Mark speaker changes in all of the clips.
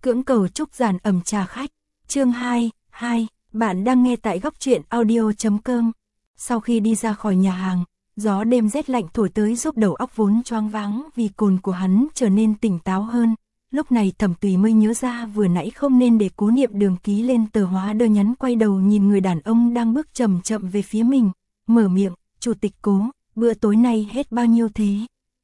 Speaker 1: Cưỡng cầu chúc giản ẩm trà khách. Chương 2, bạn đang nghe tại góc truyện audio.com. Sau khi đi ra khỏi nhà hàng, gió đêm rét lạnh thổi tới giúp đầu óc vốn choáng váng vì cồn của hắn trở nên tỉnh táo hơn. Lúc này Thẩm Tùy mới nhớ ra vừa nãy không nên để Cố Niệm Đường ký lên tờ hóa đơn, nhắn quay đầu nhìn người đàn ông đang bước chậm chậm về phía mình, mở miệng, "Chủ tịch Cố, bữa tối nay hết bao nhiêu thế?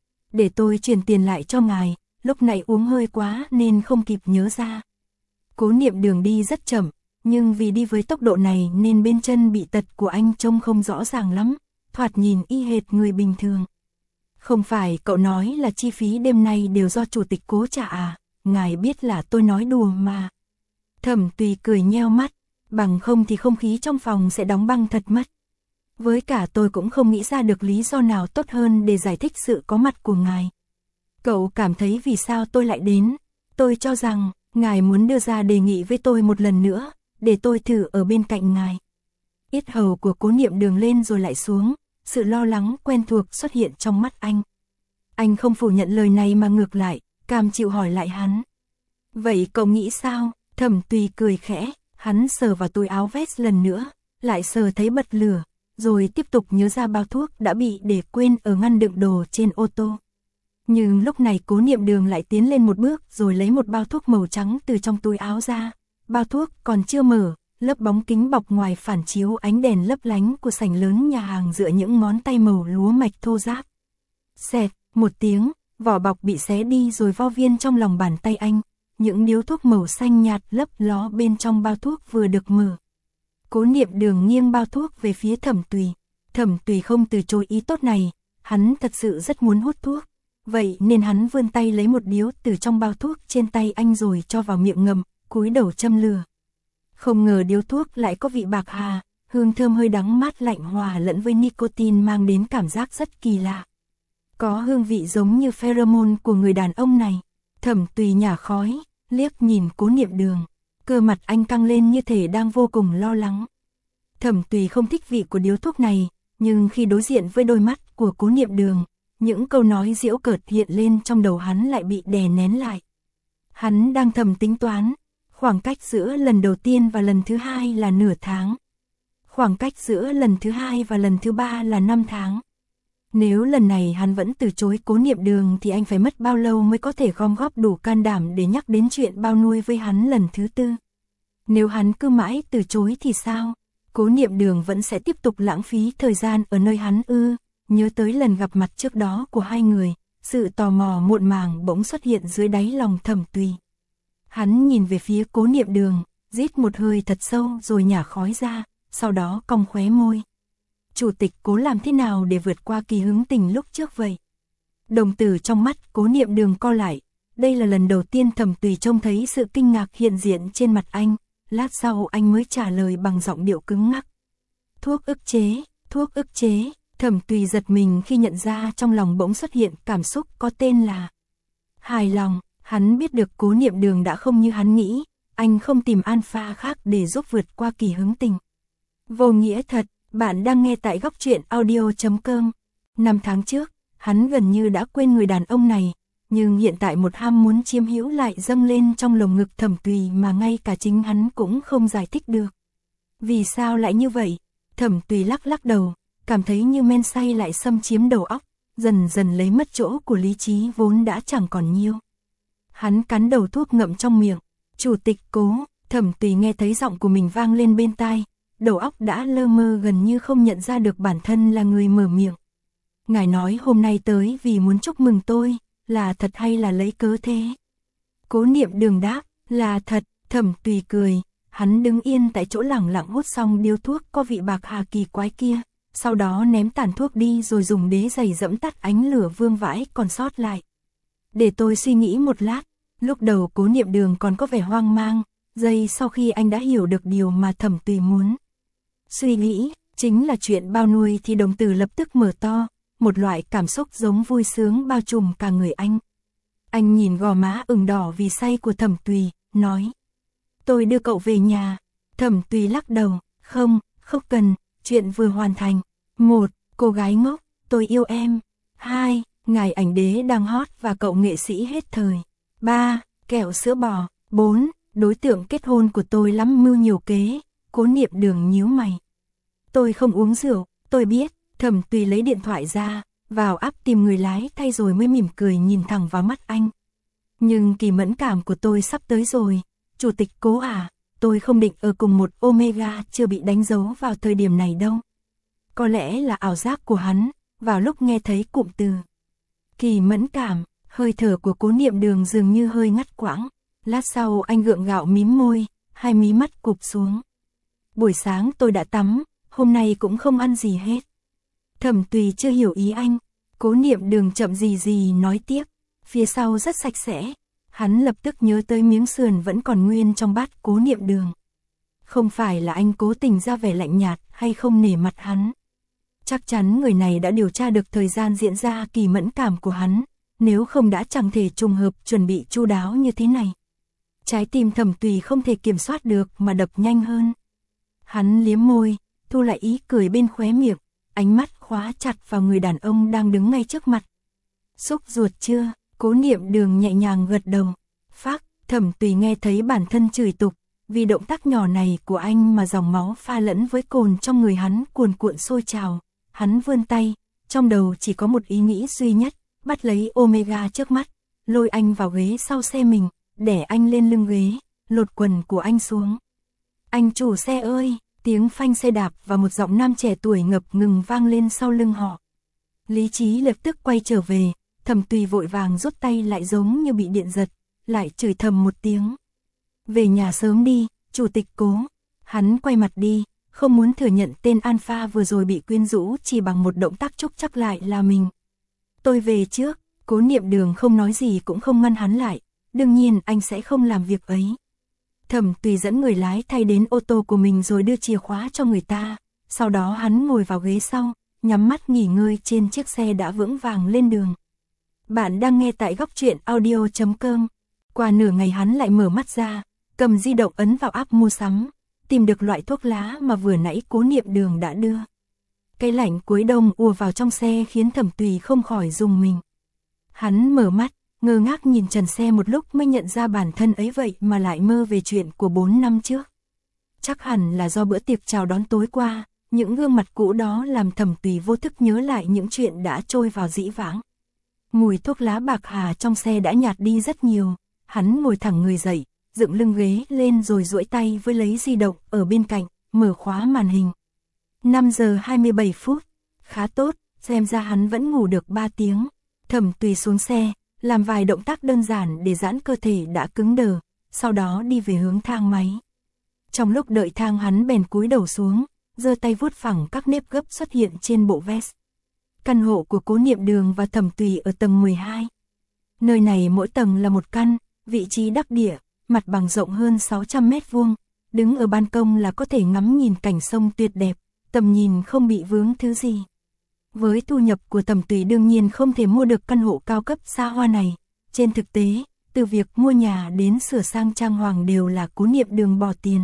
Speaker 1: Để tôi chuyển tiền lại cho ngài." Lúc này uống hơi quá nên không kịp nhớ ra. Cố Niệm Đường đi rất chậm, nhưng vì đi với tốc độ này nên bên chân bị tật của anh trông không rõ ràng lắm, thoạt nhìn y hệt người bình thường. "Không phải cậu nói là chi phí đêm nay đều do chủ tịch Cố trả à? Ngài biết là tôi nói đùa mà." Thẩm Tùy cười nheo mắt, "Bằng không thì không khí trong phòng sẽ đóng băng thật mất. Với cả tôi cũng không nghĩ ra được lý do nào tốt hơn để giải thích sự có mặt của ngài. Cậu cảm thấy vì sao tôi lại đến? Tôi cho rằng, ngài muốn đưa ra đề nghị với tôi một lần nữa, để tôi thử ở bên cạnh ngài." Yết hầu của Cố Niệm Đường lên rồi lại xuống, sự lo lắng quen thuộc xuất hiện trong mắt anh. Anh không phủ nhận lời này mà ngược lại, cam chịu hỏi lại hắn. "Vậy cậu nghĩ sao?" Thẩm Tùy cười khẽ, hắn sờ vào túi áo vest lần nữa, lại sờ thấy bật lửa, rồi tiếp tục nhớ ra bao thuốc đã bị để quên ở ngăn đựng đồ trên ô tô. Nhưng lúc này Cố Niệm Đường lại tiến lên một bước rồi lấy một bao thuốc màu trắng từ trong túi áo ra. Bao thuốc còn chưa mở, lớp bóng kính bọc ngoài phản chiếu ánh đèn lấp lánh của sảnh lớn nhà hàng dựa những ngón tay màu lúa mạch thô ráp. Xẹt, một tiếng, vỏ bọc bị xé đi rồi vo viên trong lòng bàn tay anh. Những điếu thuốc màu xanh nhạt lấp ló bên trong bao thuốc vừa được mở. Cố Niệm Đường nghiêng bao thuốc về phía Thẩm Tùy. Thẩm Tùy không từ chối ý tốt này, hắn thật sự rất muốn hút thuốc. Vậy nên hắn vươn tay lấy một điếu từ trong bao thuốc trên tay anh rồi cho vào miệng ngậm, cúi đầu châm lửa. Không ngờ điếu thuốc lại có vị bạc hà, hương thơm hơi đắng mát lạnh hòa lẫn với nicotine mang đến cảm giác rất kỳ lạ. Có hương vị giống như pheromone của người đàn ông này. Thẩm Tùy nhả khói, liếc nhìn Cố Niệm Đường. Cơ mặt anh căng lên như thể đang vô cùng lo lắng. Thẩm Tùy không thích vị của điếu thuốc này, nhưng khi đối diện với đôi mắt của Cố Niệm Đường, những câu nói giễu cợt hiện lên trong đầu hắn lại bị đè nén lại. Hắn đang thầm tính toán, khoảng cách giữa lần đầu tiên và lần thứ hai là nửa tháng. Khoảng cách giữa lần thứ hai và lần thứ ba là 5 tháng. Nếu lần này hắn vẫn từ chối Cố Niệm Đường thì anh phải mất bao lâu mới có thể gom góp đủ can đảm để nhắc đến chuyện bao nuôi với hắn lần thứ tư. Nếu hắn cứ mãi từ chối thì sao? Cố Niệm Đường vẫn sẽ tiếp tục lãng phí thời gian ở nơi hắn ư? Nhớ tới lần gặp mặt trước đó của hai người, sự tò mò muộn màng bỗng xuất hiện dưới đáy lòng Thẩm Tùy. Hắn nhìn về phía Cố Niệm Đường, rít một hơi thật sâu rồi nhả khói ra, sau đó cong khóe môi. "Chủ tịch Cố làm thế nào để vượt qua kỳ hứng tình lúc trước vậy?" Đồng tử trong mắt Cố Niệm Đường co lại, đây là lần đầu tiên Thẩm Tùy trông thấy sự kinh ngạc hiện diện trên mặt anh, lát sau anh mới trả lời bằng giọng điệu cứng ngắc. Thuốc ức chế." Thẩm Tùy giật mình khi nhận ra trong lòng bỗng xuất hiện cảm xúc có tên là hài lòng. Hắn biết được Cố Niệm Đường đã không như hắn nghĩ, anh không tìm alpha khác để giúp vượt qua kỳ hứng tình. Vô nghĩa thật, bạn đang nghe tại góc truyện audio.com. 5 tháng trước, hắn gần như đã quên người đàn ông này, nhưng hiện tại một ham muốn chiếm hữu lại dâng lên trong lồng ngực Thẩm Tùy mà ngay cả chính hắn cũng không giải thích được. Vì sao lại như vậy? Thẩm Tùy lắc đầu, cảm thấy như men say lại xâm chiếm đầu óc, dần dần lấy mất chỗ của lý trí vốn đã chẳng còn nhiêu. Hắn cắn đầu thuốc ngậm trong miệng. "Chủ tịch Cố." Thẩm Tùy nghe thấy giọng của mình vang lên bên tai, đầu óc đã lơ mơ gần như không nhận ra được bản thân là người mở miệng. "Ngài nói hôm nay tới vì muốn chúc mừng tôi, là thật hay là lấy cớ thế?" Cố Niệm Đường đáp, "Là thật." Thẩm Tùy cười, hắn đứng yên tại chỗ lẳng lặng hút xong điếu thuốc có vị bạc hà kỳ quái kia, sau đó ném tàn thuốc đi rồi dùng đế giày dẫm tắt ánh lửa vương vãi còn sót lại. "Để tôi suy nghĩ một lát." Lúc đầu Cố Niệm Đường còn có vẻ hoang mang, giây sau khi anh đã hiểu được điều mà Thẩm Tùy muốn. Suy nghĩ, chính là chuyện bao nuôi thì đồng tử lập tức mở to, một loại cảm xúc giống vui sướng bao trùm cả người anh. Anh nhìn gò má ửng đỏ vì say của Thẩm Tùy, nói: "Tôi đưa cậu về nhà." Thẩm Tùy lắc đầu, không cần, chuyện vừa hoàn thành." 1. Cô gái ngốc, tôi yêu em. 2. Ngài ảnh đế đang hot và cậu nghệ sĩ hết thời. 3. Kẹo sữa bò, 4. Đối tượng kết hôn của tôi lắm mưu nhiều kế. Cố Niệm Đường nhíu mày. Tôi không uống rượu, tôi biết. Thẩm Tùy lấy điện thoại ra, vào app tìm người lái thay rồi mới mỉm cười nhìn thẳng vào mắt anh. Nhưng kỳ mẫn cảm của tôi sắp tới rồi. Chủ tịch Cố à, tôi không định ở cùng một Omega chưa bị đánh dấu vào thời điểm này đâu. Có lẽ là ảo giác của hắn, vào lúc nghe thấy cụm từ kỳ mẫn cảm, hơi thở của Cố Niệm Đường dường như hơi ngắt quãng. Lát sau anh gượng gạo mím môi, hai mí mắt cụp xuống. Buổi sáng tôi đã tắm, hôm nay cũng không ăn gì hết. Thẩm Tùy chưa hiểu ý anh, Cố Niệm Đường chậm gì nói tiếp, phía sau rất sạch sẽ. Hắn lập tức nhớ tới miếng sườn vẫn còn nguyên trong bát Cố Niệm Đường. Không phải là anh cố tình ra vẻ lạnh nhạt hay không nể mặt hắn. Chắc chắn người này đã điều tra được thời gian diễn ra kỳ mẫn cảm của hắn, nếu không đã chẳng thể trùng hợp chuẩn bị chu đáo như thế này. Trái tim Thẩm Tùy không thể kiểm soát được mà đập nhanh hơn. Hắn liếm môi, thu lại ý cười bên khóe miệng, ánh mắt khóa chặt vào người đàn ông đang đứng ngay trước mặt. Xúc ruột chưa? Cố Niệm Đường nhẹ nhàng gật đầu. Phác, Thẩm Tùy nghe thấy bản thân chửi tục, vì động tác nhỏ này của anh mà dòng máu pha lẫn với cồn trong người hắn cuồn cuộn sôi trào. Hắn vươn tay, trong đầu chỉ có một ý nghĩ duy nhất, bắt lấy Omega trước mắt, lôi anh vào ghế sau xe mình, đè anh lên lưng ghế, lột quần của anh xuống. Anh chủ xe ơi, tiếng phanh xe đạp và một giọng nam trẻ tuổi ngập ngừng vang lên sau lưng họ. Lý trí lập tức quay trở về, Thẩm Tùy vội vàng rút tay lại giống như bị điện giật, lại chửi thầm một tiếng. Về nhà sớm đi, chủ tịch Cố. Hắn quay mặt đi, không muốn thừa nhận tên Alpha vừa rồi bị quyến rũ chỉ bằng một động tác trúc chắc lại là mình. Tôi về trước, Cố Niệm Đường không nói gì cũng không ngăn hắn lại, đương nhiên anh sẽ không làm việc ấy. Thẩm Tùy dẫn người lái thay đến ô tô của mình rồi đưa chìa khóa cho người ta, sau đó hắn ngồi vào ghế sau, nhắm mắt nghỉ ngơi trên chiếc xe đã vững vàng lên đường. Bạn đang nghe tại góc truyện audio.com. Qua nửa ngày hắn lại mở mắt ra, cầm di động ấn vào app mua sắm, tìm được loại thuốc lá mà vừa nãy Cố Niệm Đường đã đưa. Cái lạnh cuối đông ùa vào trong xe khiến Thẩm Tùy không khỏi rùng mình. Hắn mở mắt, ngơ ngác nhìn trần xe một lúc mới nhận ra bản thân ấy vậy mà lại mơ về chuyện của 4 năm trước. Chắc hẳn là do bữa tiệc chào đón tối qua, những gương mặt cũ đó làm Thẩm Tùy vô thức nhớ lại những chuyện đã trôi vào dĩ vãng. Mùi thuốc lá bạc hà trong xe đã nhạt đi rất nhiều, hắn ngồi thẳng người dậy, dựng lưng ghế lên rồi duỗi tay với lấy di động ở bên cạnh, mở khóa màn hình. 5 giờ 27 phút, khá tốt, xem ra hắn vẫn ngủ được 3 tiếng. Thẩm Tùy xuống xe, làm vài động tác đơn giản để giãn cơ thể đã cứng đờ, sau đó đi về hướng thang máy. Trong lúc đợi thang hắn bèn cúi đầu xuống, giơ tay vuốt phẳng các nếp gấp xuất hiện trên bộ vest. Căn hộ của Cố Niệm Đường và Thẩm Tùy ở tầng 12. Nơi này mỗi tầng là một căn, vị trí đắc địa, mặt bằng rộng hơn 600 mét vuông, đứng ở ban công là có thể ngắm nhìn cảnh sông tuyệt đẹp, tầm nhìn không bị vướng thứ gì. Với thu nhập của Thẩm Tùy đương nhiên không thể mua được căn hộ cao cấp xa hoa này. Trên thực tế, từ việc mua nhà đến sửa sang trang hoàng đều là Cố Niệm Đường bỏ tiền.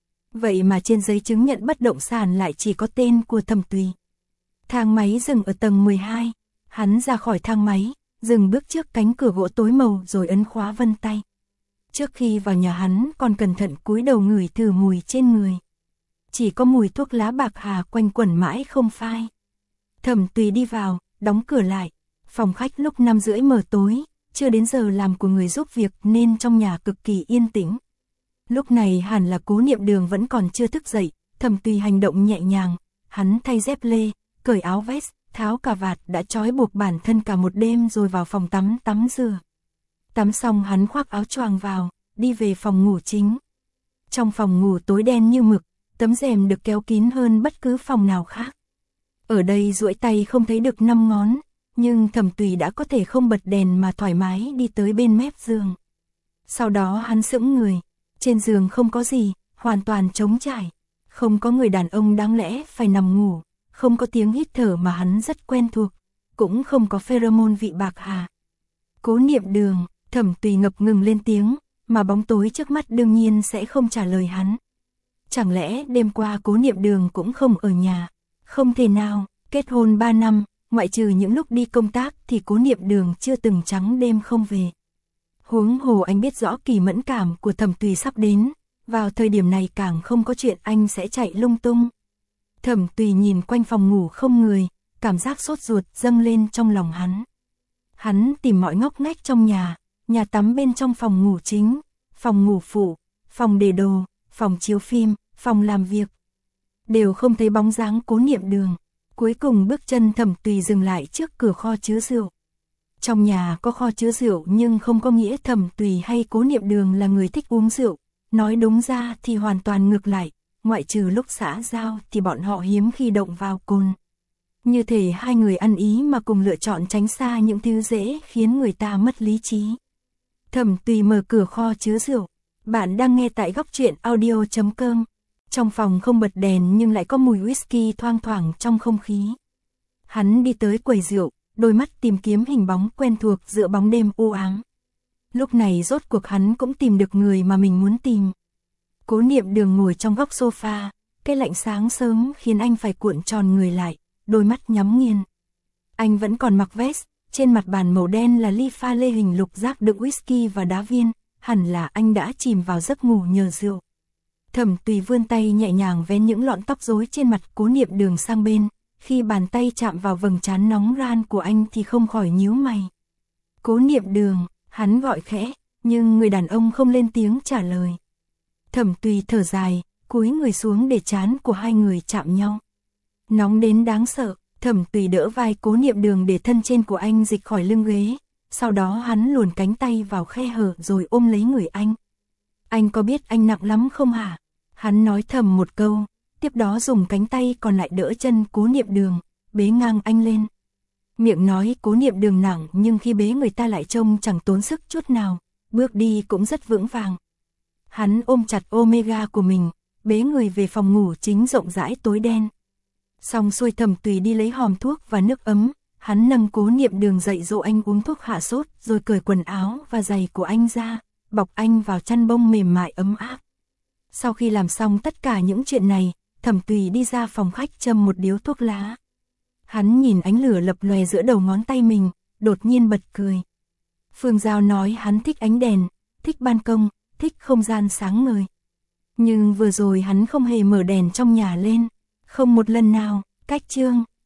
Speaker 1: Vậy mà trên giấy chứng nhận bất động sản lại chỉ có tên của Thẩm Tùy. Thang máy dừng ở tầng 12, hắn ra khỏi thang máy, dừng bước trước cánh cửa gỗ tối màu rồi ấn khóa vân tay. Trước khi vào nhà hắn còn cẩn thận cúi đầu ngửi thử mùi trên người. Chỉ có mùi thuốc lá bạc hà quanh quẩn mãi không phai. Thẩm Tùy đi vào, đóng cửa lại. Phòng khách lúc 5 rưỡi mở tối, chưa đến giờ làm của người giúp việc nên trong nhà cực kỳ yên tĩnh. Lúc này hẳn là Cố Niệm Đường vẫn còn chưa thức dậy, Thẩm Tùy hành động nhẹ nhàng, hắn thay dép lê, cởi áo vest, tháo cà vạt đã trói buộc bản thân cả một đêm rồi vào phòng tắm rửa. Tắm xong hắn khoác áo choàng vào, đi về phòng ngủ chính. Trong phòng ngủ tối đen như mực, tấm rèm được kéo kín hơn bất cứ phòng nào khác. Ở đây duỗi tay không thấy được 5 ngón, nhưng Thẩm Tùy đã có thể không bật đèn mà thoải mái đi tới bên mép giường. Sau đó hắn sững người, trên giường không có gì, hoàn toàn trống trải, không có người đàn ông đáng lẽ phải nằm ngủ, không có tiếng hít thở mà hắn rất quen thuộc, cũng không có pheromone vị bạc hà. Cố Niệm Đường, Thẩm Tùy ngập ngừng lên tiếng, mà bóng tối trước mắt đương nhiên sẽ không trả lời hắn. Chẳng lẽ đêm qua Cố Niệm Đường cũng không ở nhà? Không thể nào, kết hôn 3 năm, ngoại trừ những lúc đi công tác thì Cố Niệm Đường chưa từng trắng đêm không về. Huống hồ anh biết rõ kỳ mẫn cảm của Thẩm Tùy sắp đến, vào thời điểm này càng không có chuyện anh sẽ chạy lung tung. Thẩm Tùy nhìn quanh phòng ngủ không người, cảm giác sốt ruột dâng lên trong lòng hắn. Hắn tìm mọi ngóc ngách trong nhà tắm bên trong phòng ngủ chính, phòng ngủ phụ, phòng để đồ, phòng chiếu phim, phòng làm việc. Đều không thấy bóng dáng Cố Niệm Đường. Cuối cùng bước chân Thẩm Tùy dừng lại trước cửa kho chứa rượu. Trong nhà có kho chứa rượu nhưng không có nghĩa Thẩm Tùy hay Cố Niệm Đường là người thích uống rượu. Nói đúng ra thì hoàn toàn ngược lại, ngoại trừ lúc xã giao thì bọn họ hiếm khi động vào cồn. Như thể hai người ăn ý mà cùng lựa chọn tránh xa những thứ dễ khiến người ta mất lý trí. Thẩm Tùy mở cửa kho chứa rượu. Bạn đang nghe tại góc truyện audio.com. Trong phòng không bật đèn nhưng lại có mùi whisky thoang thoảng trong không khí. Hắn đi tới quầy rượu, đôi mắt tìm kiếm hình bóng quen thuộc giữa bóng đêm u ám. Lúc này rốt cuộc hắn cũng tìm được người mà mình muốn tìm. Cố Niệm Đường ngồi trong góc sofa, cái lạnh sáng sớm khiến anh phải cuộn tròn người lại, đôi mắt nhắm nghiền. Anh vẫn còn mặc vest, trên mặt bàn màu đen là ly pha lê hình lục giác đựng whisky và đá viên, hẳn là anh đã chìm vào giấc ngủ nhờ rượu. Thẩm Tùy vươn tay nhẹ nhàng vén những lọn tóc rối trên mặt Cố Niệm Đường sang bên, khi bàn tay chạm vào vầng trán nóng ran của anh thì không khỏi nhíu mày. Cố Niệm Đường, hắn gọi khẽ, nhưng người đàn ông không lên tiếng trả lời. Thẩm Tùy thở dài, cúi người xuống để trán của hai người chạm nhau. Nóng đến đáng sợ, Thẩm Tùy đỡ vai Cố Niệm Đường để thân trên của anh dịch khỏi lưng ghế, sau đó hắn luồn cánh tay vào khe hở rồi ôm lấy người anh. Anh có biết anh nặng lắm không hả? Hắn nói thầm một câu, tiếp đó dùng cánh tay còn lại đỡ chân Cố Niệm Đường, bế ngang anh lên. Miệng nói Cố Niệm Đường nặng nhưng khi bế người ta lại trông chẳng tốn sức chút nào, bước đi cũng rất vững vàng. Hắn ôm chặt Omega của mình, bế người về phòng ngủ chính rộng rãi tối đen. Xong xuôi Thẩm Tùy đi lấy hòm thuốc và nước ấm, hắn nâng Cố Niệm Đường dậy dỗ anh uống thuốc hạ sốt rồi cởi quần áo và giày của anh ra, bọc anh vào chăn bông mềm mại ấm áp. Sau khi làm xong tất cả những chuyện này, Thẩm Tùy đi ra phòng khách châm một điếu thuốc lá. Hắn nhìn ánh lửa lập lòe giữa đầu ngón tay mình, đột nhiên bật cười. Phương Giao nói hắn thích ánh đèn, thích ban công, thích không gian sáng ngời. Nhưng vừa rồi hắn không hề mở đèn trong nhà lên, không một lần nào. Cách chương